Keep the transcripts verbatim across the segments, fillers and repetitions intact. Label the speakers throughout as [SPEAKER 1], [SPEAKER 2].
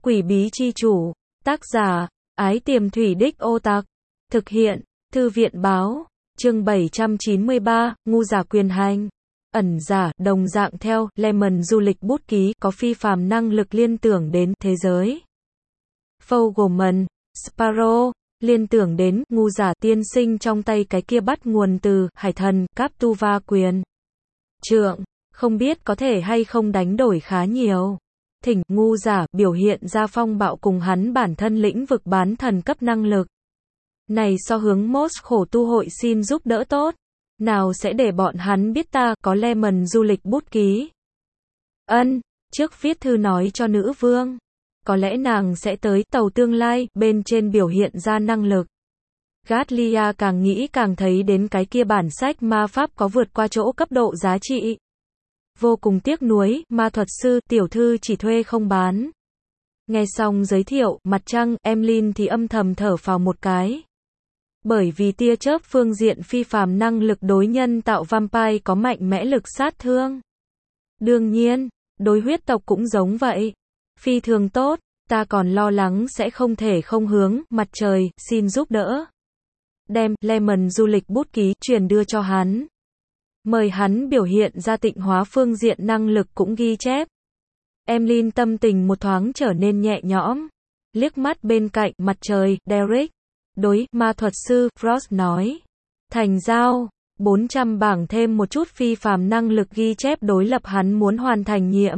[SPEAKER 1] Quỷ bí chi chủ. Tác giả, Ái Tiềm Thủy Đích Ô Tạc. Thực hiện, Thư viện báo. Chương bảy trăm chín mươi ba, ngu giả quyền hành. Ẩn giả, đồng dạng theo, Lemon du lịch bút ký, có phi phàm năng lực liên tưởng đến, thế giới. Fogelman, Sparrow, liên tưởng đến, ngu giả tiên sinh trong tay cái kia bắt nguồn từ, hải thần, Captuva quyền. Trượng, không biết có thể hay không đánh đổi khá nhiều. Thỉnh, ngu giả, biểu hiện ra phong bạo cùng hắn bản thân lĩnh vực bán thần cấp năng lực. Này so hướng Moss khổ tu hội xin giúp đỡ tốt. Nào sẽ để bọn hắn biết ta có Lemon du lịch bút ký. Ân, trước viết thư nói cho nữ vương. Có lẽ nàng sẽ tới tàu tương lai, bên trên biểu hiện ra năng lực. Gatlia càng nghĩ càng thấy đến cái kia bản sách ma pháp có vượt qua chỗ cấp độ giá trị. Vô cùng tiếc nuối, ma thuật sư, tiểu thư chỉ thuê không bán. Nghe xong giới thiệu, mặt trăng, Emlyn thì âm thầm thở phào một cái. Bởi vì tia chớp phương diện phi phàm năng lực đối nhân tạo vampire có mạnh mẽ lực sát thương. Đương nhiên, đối huyết tộc cũng giống vậy. Phi thường tốt, ta còn lo lắng sẽ không thể không hướng, mặt trời, xin giúp đỡ. Đem, Lemon du lịch bút ký, truyền đưa cho hắn. Mời hắn biểu hiện ra tịnh hóa phương diện năng lực cũng ghi chép. Emlyn tâm tình một thoáng trở nên nhẹ nhõm. Liếc mắt bên cạnh, mặt trời, Derek. Đối, ma thuật sư, Frost nói. Thành giao, bốn trăm bảng thêm một chút phi phàm năng lực ghi chép đối lập hắn muốn hoàn thành nhiệm.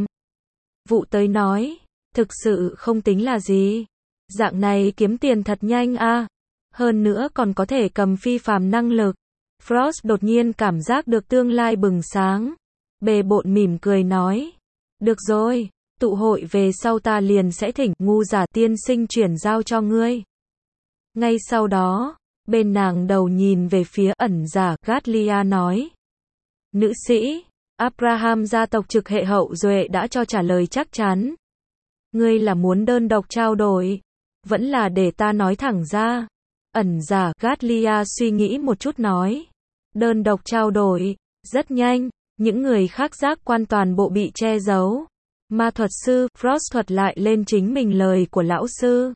[SPEAKER 1] Vụ tới nói. Thực sự không tính là gì. Dạng này kiếm tiền thật nhanh a. Hơn nữa còn có thể cầm phi phàm năng lực. Frost đột nhiên cảm giác được tương lai bừng sáng. Bề bộn mỉm cười nói. Được rồi, tụ hội về sau ta liền sẽ thỉnh ngu giả tiên sinh chuyển giao cho ngươi. Ngay sau đó, bên nàng đầu nhìn về phía ẩn giả, Gatlia nói. Nữ sĩ, Abraham gia tộc trực hệ hậu duệ đã cho trả lời chắc chắn. Ngươi là muốn đơn độc trao đổi, vẫn là để ta nói thẳng ra. Ẩn giả, Gatlia suy nghĩ một chút nói. Đơn độc trao đổi, rất nhanh, những người khác giác quan toàn bộ bị che giấu. Ma thuật sư, Frost thuật lại lên chính mình lời của lão sư.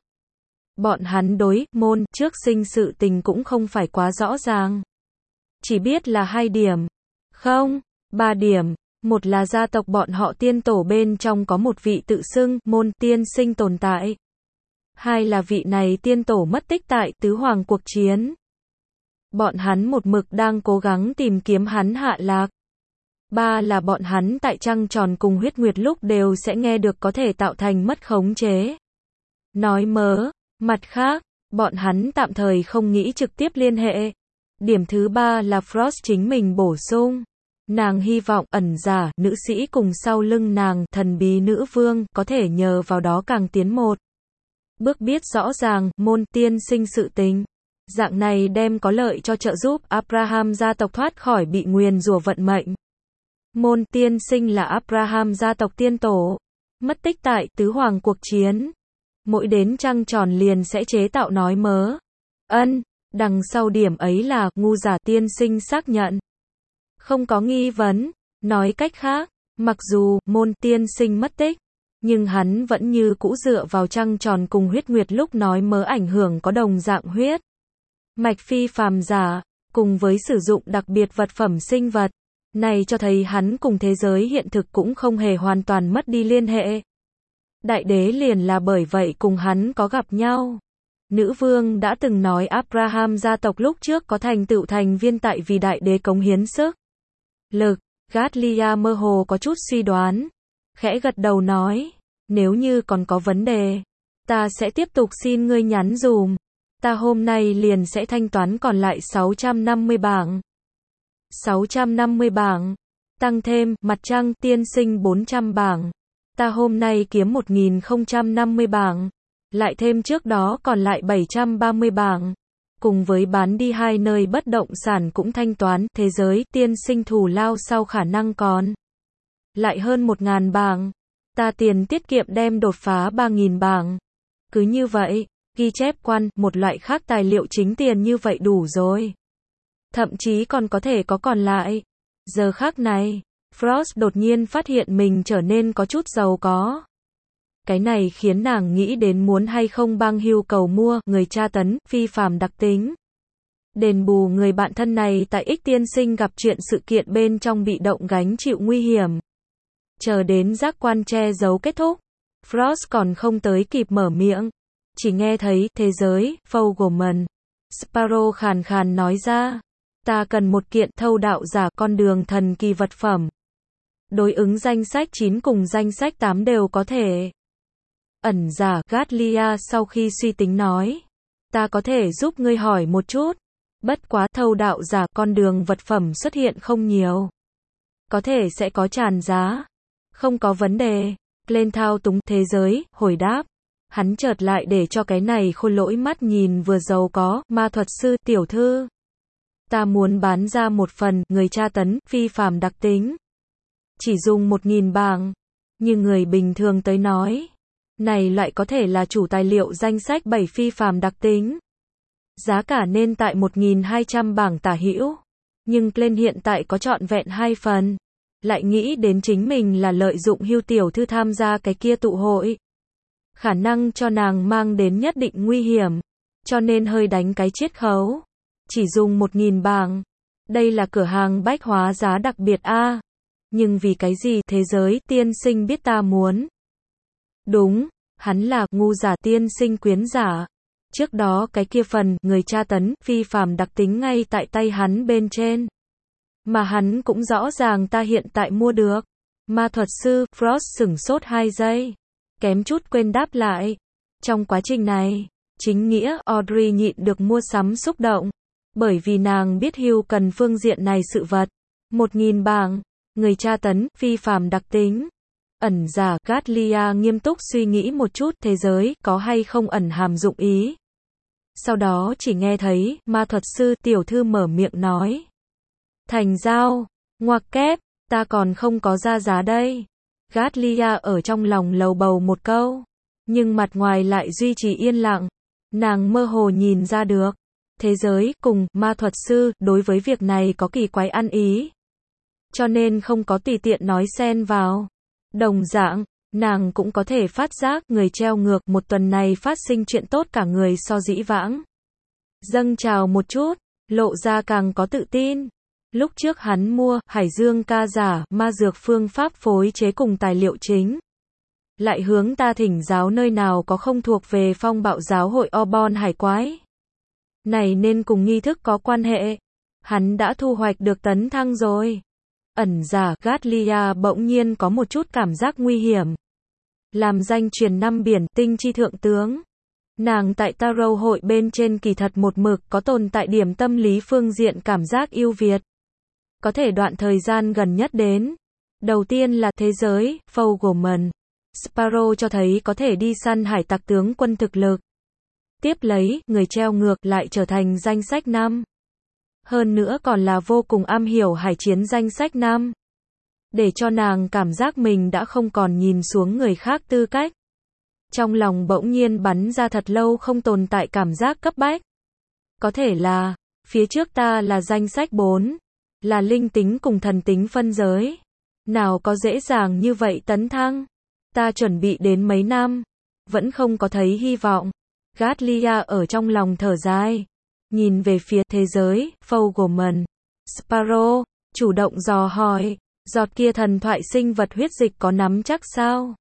[SPEAKER 1] Bọn hắn đối, môn, trước sinh sự tình cũng không phải quá rõ ràng. Chỉ biết là hai điểm. Không, ba điểm. Một là gia tộc bọn họ tiên tổ bên trong có một vị tự xưng, môn, tiên sinh tồn tại. Hai là vị này tiên tổ mất tích tại tứ hoàng cuộc chiến. Bọn hắn một mực đang cố gắng tìm kiếm hắn hạ lạc. Ba là bọn hắn tại trăng tròn cùng huyết nguyệt lúc đều sẽ nghe được có thể tạo thành mất khống chế. Nói mớ, mặt khác, bọn hắn tạm thời không nghĩ trực tiếp liên hệ. Điểm thứ ba là Frost chính mình bổ sung. Nàng hy vọng ẩn giả, nữ sĩ cùng sau lưng nàng, thần bí nữ vương, có thể nhờ vào đó càng tiến một bước biết rõ ràng, môn tiên sinh sự tình. Dạng này đem có lợi cho trợ giúp Abraham gia tộc thoát khỏi bị nguyền rủa vận mệnh. Môn tiên sinh là Abraham gia tộc tiên tổ. Mất tích tại tứ hoàng cuộc chiến. Mỗi đến trăng tròn liền sẽ chế tạo nói mớ. Ân, đằng sau điểm ấy là, ngu giả tiên sinh xác nhận. Không có nghi vấn. Nói cách khác, mặc dù, môn tiên sinh mất tích. Nhưng hắn vẫn như cũ dựa vào trăng tròn cùng huyết nguyệt lúc nói mớ ảnh hưởng có đồng dạng huyết mạch phi phàm giả, cùng với sử dụng đặc biệt vật phẩm sinh vật. Này cho thấy hắn cùng thế giới hiện thực cũng không hề hoàn toàn mất đi liên hệ. Đại đế liền là bởi vậy cùng hắn có gặp nhau. Nữ vương đã từng nói Abraham gia tộc lúc trước có thành tựu thành viên tại vì đại đế cống hiến sức lực. Gatlia mơ hồ có chút suy đoán. Khẽ gật đầu nói, nếu như còn có vấn đề, ta sẽ tiếp tục xin ngươi nhắn dùm. Ta hôm nay liền sẽ thanh toán còn lại sáu trăm năm mươi bảng. sáu trăm năm mươi bảng. Tăng thêm, mặt trăng tiên sinh bốn trăm bảng. Ta hôm nay kiếm một nghìn không trăm năm mươi bảng. Lại thêm trước đó còn lại bảy trăm ba mươi bảng. Cùng với bán đi hai nơi bất động sản cũng thanh toán, thế giới tiên sinh thù lao sau khả năng còn lại hơn một nghìn bảng. Ta tiền tiết kiệm đem đột phá ba nghìn bảng. Cứ như vậy, ghi chép quan, một loại khác tài liệu chính tiền như vậy đủ rồi. Thậm chí còn có thể có còn lại. Giờ khác này, Frost đột nhiên phát hiện mình trở nên có chút giàu có. Cái này khiến nàng nghĩ đến muốn hay không bang hưu cầu mua, người tra tấn, phi phàm đặc tính. Đền bù người bạn thân này tại Ích tiên sinh gặp chuyện sự kiện bên trong bị động gánh chịu nguy hiểm. Chờ đến giác quan che giấu kết thúc, Frost còn không tới kịp mở miệng. Chỉ nghe thấy, thế giới, Fogelman. Sparrow khàn khàn nói ra. Ta cần một kiện thâu đạo giả con đường thần kỳ vật phẩm. Đối ứng danh sách chín cùng danh sách tám đều có thể. Ẩn giả, Gatlia sau khi suy tính nói. Ta có thể giúp ngươi hỏi một chút. Bất quá thâu đạo giả con đường vật phẩm xuất hiện không nhiều. Có thể sẽ có tràn giá. Không có vấn đề. Lên thao túng thế giới, hồi đáp. Hắn chợt lại để cho cái này khôi lỗi mắt nhìn vừa giàu có, ma thuật sư, tiểu thư. Ta muốn bán ra một phần, người tra tấn, phi phàm đặc tính. Chỉ dùng một nghìn bảng. Như người bình thường tới nói. Này lại có thể là chủ tài liệu danh sách bảy phi phàm đặc tính. Giá cả nên tại một nghìn hai trăm bảng tả hữu. Nhưng Glenn hiện tại có trọn vẹn hai phần. Lại nghĩ đến chính mình là lợi dụng hưu tiểu thư tham gia cái kia tụ hội. Khả năng cho nàng mang đến nhất định nguy hiểm. Cho nên hơi đánh cái chiết khấu. Chỉ dùng một nghìn bảng. Đây là cửa hàng bách hóa giá đặc biệt a. Nhưng vì cái gì thế giới tiên sinh biết ta muốn? Đúng, hắn là ngu giả tiên sinh quyến giả. Trước đó cái kia phần người tra tấn phi phàm đặc tính ngay tại tay hắn bên trên. Mà hắn cũng rõ ràng ta hiện tại mua được. Ma thuật sư Frost sửng sốt hai giây. Kém chút quên đáp lại. Trong quá trình này, chính nghĩa Audrey nhịn được mua sắm xúc động. Bởi vì nàng biết Hugh cần phương diện này sự vật. Một nghìn bảng, người tra tấn, phi phàm đặc tính. Ẩn giả, Gatlia nghiêm túc suy nghĩ một chút thế giới có hay không ẩn hàm dụng ý. Sau đó chỉ nghe thấy, ma thuật sư tiểu thư mở miệng nói. Thành giao, ngoặc kép, ta còn không có ra giá đây. Gatlia ở trong lòng lầu bầu một câu. Nhưng mặt ngoài lại duy trì yên lặng. Nàng mơ hồ nhìn ra được. Thế giới cùng ma thuật sư đối với việc này có kỳ quái ăn ý. Cho nên không có tùy tiện nói xen vào. Đồng dạng, nàng cũng có thể phát giác người treo ngược một tuần này phát sinh chuyện tốt cả người so dĩ vãng. Dâng trào một chút, lộ ra càng có tự tin. Lúc trước hắn mua Hải Dương ca giả, ma dược phương pháp phối chế cùng tài liệu chính. Lại hướng ta thỉnh giáo nơi nào có không thuộc về phong bạo giáo hội Obon hải quái. Này nên cùng nghi thức có quan hệ. Hắn đã thu hoạch được tấn thăng rồi. Ẩn giả Gatlia bỗng nhiên có một chút cảm giác nguy hiểm. Làm danh truyền năm biển tinh chi thượng tướng. Nàng tại Tarot hội bên trên kỳ thật một mực có tồn tại điểm tâm lý phương diện cảm giác yêu Việt. Có thể đoạn thời gian gần nhất đến. Đầu tiên là thế giới, Fogelman. Sparrow cho thấy có thể đi săn hải tặc tướng quân thực lực. Tiếp lấy, người treo ngược lại trở thành danh sách năm. Hơn nữa còn là vô cùng am hiểu hải chiến danh sách năm. Để cho nàng cảm giác mình đã không còn nhìn xuống người khác tư cách. Trong lòng bỗng nhiên bắn ra thật lâu không tồn tại cảm giác cấp bách. Có thể là, phía trước ta là danh sách bốn. Là linh tính cùng thần tính phân giới. Nào có dễ dàng như vậy tấn thăng. Ta chuẩn bị đến mấy năm. Vẫn không có thấy hy vọng. Gatlia ở trong lòng thở dài. Nhìn về phía thế giới, Fogelman. Sparrow, chủ động dò hỏi. Giọt kia thần thoại sinh vật huyết dịch có nắm chắc sao?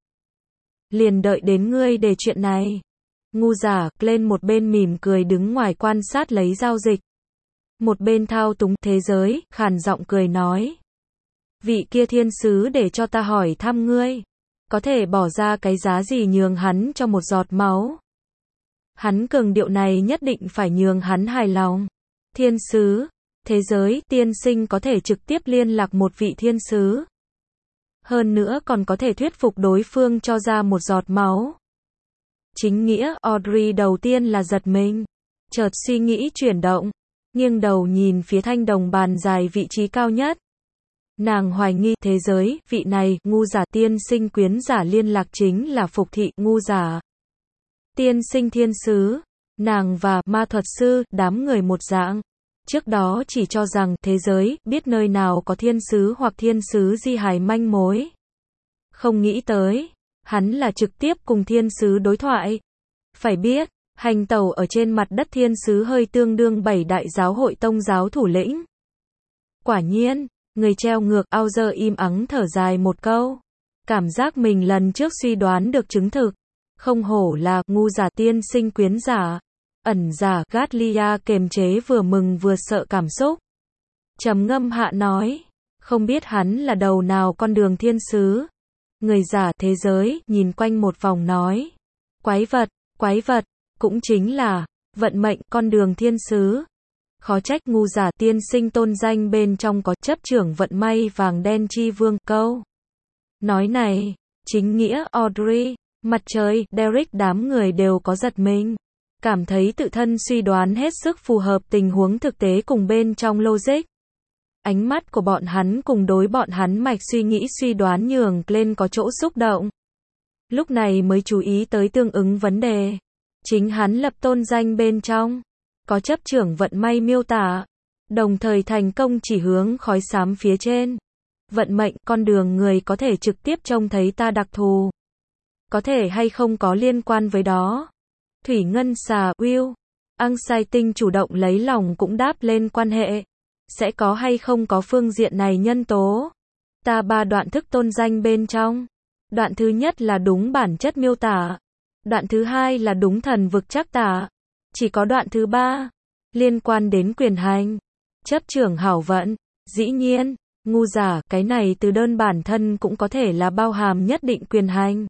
[SPEAKER 1] Liền đợi đến ngươi để chuyện này. Ngu giả, lên một bên mỉm cười đứng ngoài quan sát lấy giao dịch. Một bên thao túng thế giới, khàn giọng cười nói. Vị kia thiên sứ để cho ta hỏi thăm ngươi. Có thể bỏ ra cái giá gì nhường hắn cho một giọt máu? Hắn cường điệu này nhất định phải nhường hắn hài lòng. Thiên sứ, thế giới, tiên sinh có thể trực tiếp liên lạc một vị thiên sứ. Hơn nữa còn có thể thuyết phục đối phương cho ra một giọt máu. Chính nghĩa, Audrey đầu tiên là giật mình. Chợt suy nghĩ chuyển động. Nghiêng đầu nhìn phía thanh đồng bàn dài vị trí cao nhất. Nàng hoài nghi thế giới, vị này, ngu giả tiên sinh quyến giả liên lạc chính là phục thị, ngu giả. Tiên sinh thiên sứ, nàng và ma thuật sư, đám người một dạng. Trước đó chỉ cho rằng thế giới, biết nơi nào có thiên sứ hoặc thiên sứ di hài manh mối. Không nghĩ tới, Hắn là trực tiếp cùng thiên sứ đối thoại. Phải biết, hành tẩu ở trên mặt đất thiên sứ hơi tương đương bảy đại giáo hội tông giáo thủ lĩnh. Quả nhiên, người treo ngược ao giờ im ắng thở dài một câu. Cảm giác mình lần trước suy đoán được chứng thực. Không hổ là ngu giả tiên sinh quyến giả. Ẩn giả Gatlia kềm chế vừa mừng vừa sợ cảm xúc. Trầm ngâm hạ nói. Không biết hắn là đầu nào con đường thiên sứ. Người giả thế giới nhìn quanh một vòng nói. Quái vật, quái vật, cũng chính là vận mệnh con đường thiên sứ. Khó trách ngu giả tiên sinh tôn danh bên trong có chấp trưởng vận may vàng đen chi vương câu. Nói này, chính nghĩa Audrey, mặt trời, Derek đám người đều có giật mình. Cảm thấy tự thân suy đoán hết sức phù hợp tình huống thực tế cùng bên trong logic. Ánh mắt của bọn hắn cùng đối bọn hắn mạch suy nghĩ suy đoán nhường lên có chỗ xúc động. Lúc này mới chú ý tới tương ứng vấn đề. Chính hắn lập tôn danh bên trong. Có chấp trưởng vận may miêu tả. Đồng thời thành công chỉ hướng khói xám phía trên. Vận mệnh, con đường người có thể trực tiếp trông thấy ta đặc thù. Có thể hay không có liên quan với đó. Thủy ngân xà, Will. Anxiety chủ động lấy lòng cũng đáp lên quan hệ. Sẽ có hay không có phương diện này nhân tố. Ta ba đoạn thức tôn danh bên trong. Đoạn thứ nhất là đúng bản chất miêu tả. Đoạn thứ hai là đúng thần vực trắc tả. Chỉ có đoạn thứ ba, liên quan đến quyền hành. Chấp trưởng hảo vận. Dĩ nhiên, ngu giả, cái này từ đơn bản thân cũng có thể là bao hàm nhất định quyền hành.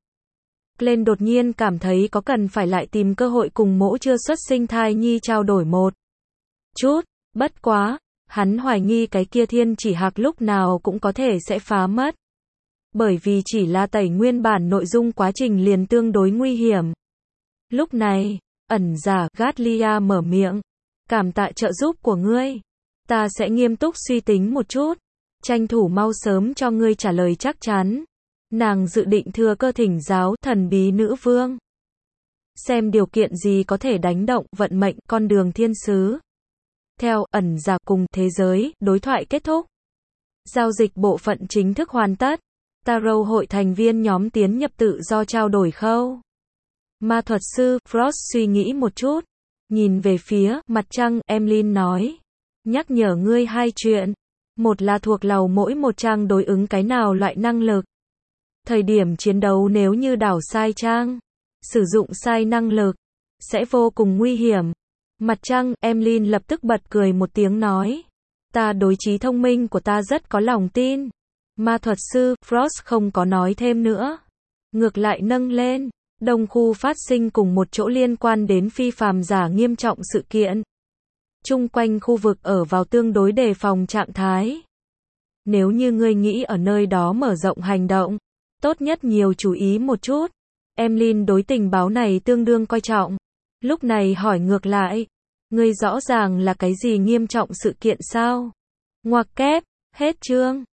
[SPEAKER 1] Lên đột nhiên cảm thấy có cần phải lại tìm cơ hội cùng mỗ chưa xuất sinh thai nhi trao đổi một chút. Bất quá, hắn hoài nghi cái kia thiên chỉ hạc lúc nào cũng có thể sẽ phá mất. Bởi vì chỉ là tẩy nguyên bản nội dung quá trình liền tương đối nguy hiểm. Lúc này, ẩn giả Gatlia mở miệng. Cảm tạ trợ giúp của ngươi. Ta sẽ nghiêm túc suy tính một chút. Tranh thủ mau sớm cho ngươi trả lời chắc chắn. Nàng dự định thừa cơ thỉnh giáo thần bí nữ vương. Xem điều kiện gì có thể đánh động vận mệnh con đường thiên sứ. Theo ẩn giả cùng thế giới, đối thoại kết thúc. Giao dịch bộ phận chính thức hoàn tất. Tarot hội thành viên nhóm tiến nhập tự do trao đổi khâu. Ma thuật sư Frost suy nghĩ một chút. Nhìn về phía mặt trăng, Emlyn nói. Nhắc nhở ngươi hai chuyện. Một là thuộc lầu mỗi một trang đối ứng cái nào loại năng lực. Thời điểm chiến đấu nếu như đảo sai trang, sử dụng sai năng lực, sẽ vô cùng nguy hiểm. Mặt trăng, Emlyn lập tức bật cười một tiếng nói. Ta đối trí thông minh của ta rất có lòng tin. Ma thuật sư, Frost không có nói thêm nữa. Ngược lại nâng lên, đông khu phát sinh cùng một chỗ liên quan đến phi phàm giả nghiêm trọng sự kiện. Chung quanh khu vực ở vào tương đối đề phòng trạng thái. Nếu như ngươi nghĩ ở nơi đó mở rộng hành động, tốt nhất nhiều chú ý một chút. Emlyn đối tình báo này tương đương coi trọng. Lúc này hỏi ngược lại, ngươi rõ ràng là cái gì nghiêm trọng sự kiện sao? Ngoặc kép, hết chương.